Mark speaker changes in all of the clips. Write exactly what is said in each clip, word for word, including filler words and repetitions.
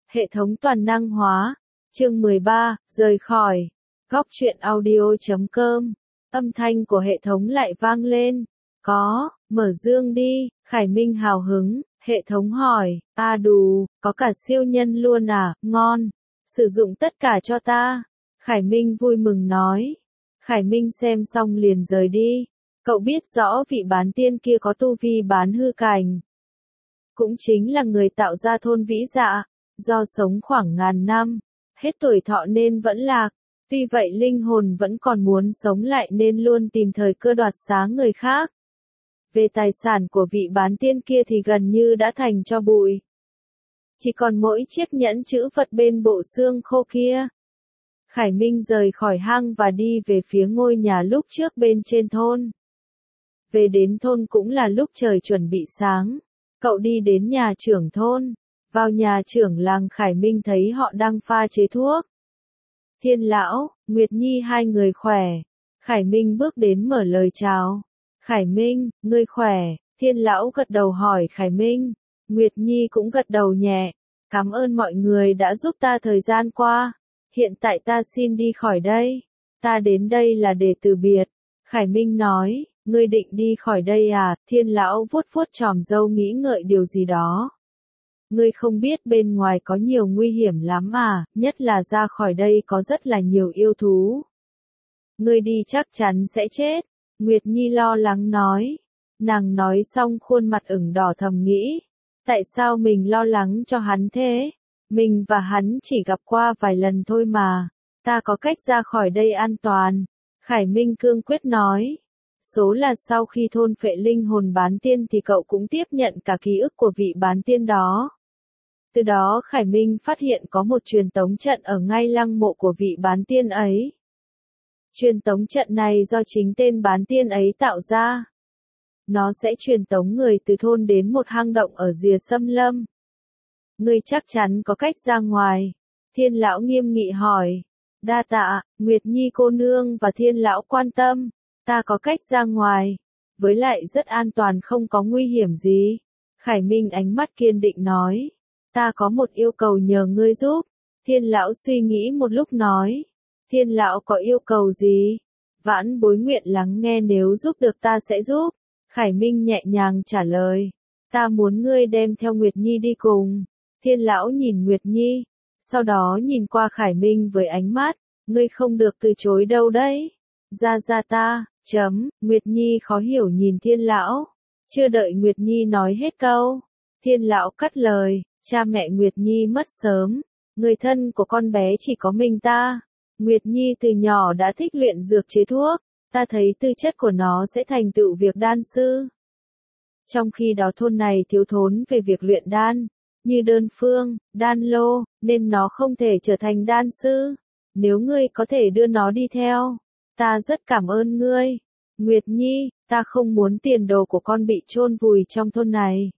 Speaker 1: Hệ thống toàn năng hóa. Chương mười ba, rời khỏi. Góc truyện audio chấm com. Âm thanh của hệ thống lại vang lên. Có, mở dương đi. Khải Minh hào hứng. Hệ thống hỏi, a đù, có cả siêu nhân luôn à, ngon. Sử dụng tất cả cho ta. Khải Minh vui mừng nói. Khải Minh xem xong liền rời đi. Cậu biết rõ vị bán tiên kia có tu vi bán hư cảnh. Cũng chính là người tạo ra thôn vĩ dạ. Do sống khoảng ngàn năm, hết tuổi thọ nên vẫn lạc. Tuy vậy linh hồn vẫn còn muốn sống lại nên luôn tìm thời cơ đoạt xá người khác. Về tài sản của vị bán tiên kia thì gần như đã thành tro bụi. Chỉ còn mỗi chiếc nhẫn chữ vật bên bộ xương khô kia. Khải Minh rời khỏi hang và đi về phía ngôi nhà lúc trước bên trên thôn. Về đến thôn cũng là lúc trời chuẩn bị sáng. Cậu đi đến nhà trưởng thôn. Vào nhà trưởng làng Khải Minh thấy họ đang pha chế thuốc. Thiên lão, Nguyệt Nhi hai người khỏe. Khải Minh bước đến mở lời chào. Khải Minh, ngươi khỏe. Thiên lão gật đầu hỏi Khải Minh. Nguyệt Nhi cũng gật đầu nhẹ. Cảm ơn mọi người đã giúp ta thời gian qua. Hiện tại ta xin đi khỏi đây. Ta đến đây là để từ biệt. Khải Minh nói, ngươi định đi khỏi đây à? Thiên lão vuốt vuốt chòm râu nghĩ ngợi điều gì đó. Ngươi không biết bên ngoài có nhiều nguy hiểm lắm à, nhất là ra khỏi đây có rất là nhiều yêu thú. Ngươi đi chắc chắn sẽ chết. Nguyệt Nhi lo lắng nói. Nàng nói xong khuôn mặt ửng đỏ thầm nghĩ. Tại sao mình lo lắng cho hắn thế? Mình và hắn chỉ gặp qua vài lần thôi mà. Ta có cách ra khỏi đây an toàn. Khải Minh cương quyết nói. Số là sau khi thôn phệ linh hồn bán tiên thì cậu cũng tiếp nhận cả ký ức của vị bán tiên đó. Từ đó Khải Minh phát hiện có một truyền tống trận ở ngay lăng mộ của vị bán tiên ấy. Truyền tống trận này do chính tên bán tiên ấy tạo ra. Nó sẽ truyền tống người từ thôn đến một hang động ở rìa xâm lâm. Ngươi chắc chắn có cách ra ngoài. Thiên lão nghiêm nghị hỏi. Đa tạ, Nguyệt Nhi cô nương và thiên lão quan tâm. Ta có cách ra ngoài. Với lại rất an toàn không có nguy hiểm gì. Khải Minh ánh mắt kiên định nói. Ta có một yêu cầu nhờ ngươi giúp. Thiên lão suy nghĩ một lúc nói. Thiên lão có yêu cầu gì? Vãn bối nguyện lắng nghe, nếu giúp được ta sẽ giúp. Khải Minh nhẹ nhàng trả lời. Ta muốn ngươi đem theo Nguyệt Nhi đi cùng. Thiên lão nhìn Nguyệt Nhi. Sau đó nhìn qua Khải Minh với ánh mắt. Ngươi không được từ chối đâu đấy. Ra ra ta, chấm, Nguyệt Nhi khó hiểu nhìn thiên lão. Chưa đợi Nguyệt Nhi nói hết câu. Thiên lão cắt lời. Cha mẹ Nguyệt Nhi mất sớm. Người thân của con bé chỉ có mình ta. Nguyệt Nhi từ nhỏ đã thích luyện dược chế thuốc. Ta thấy tư chất của nó sẽ thành tựu việc đan sư. Trong khi đó thôn này thiếu thốn về việc luyện đan, như đơn phương, đan lô, nên nó không thể trở thành đan sư. Nếu ngươi có thể đưa nó đi theo, ta rất cảm ơn ngươi. Nguyệt Nhi, ta không muốn tiền đồ của con bị chôn vùi trong thôn này.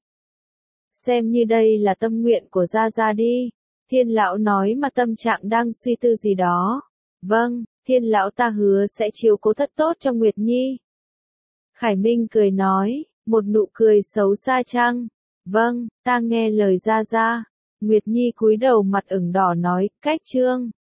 Speaker 1: Xem như đây là tâm nguyện của Gia Gia đi. Thiên lão nói mà tâm trạng đang suy tư gì đó. Vâng, thiên lão ta hứa sẽ chiếu cố thật tốt cho Nguyệt Nhi. Khải Minh cười nói, một nụ cười xấu xa chăng? Vâng, ta nghe lời Gia Gia. Nguyệt Nhi cúi đầu mặt ửng đỏ nói, cách chương.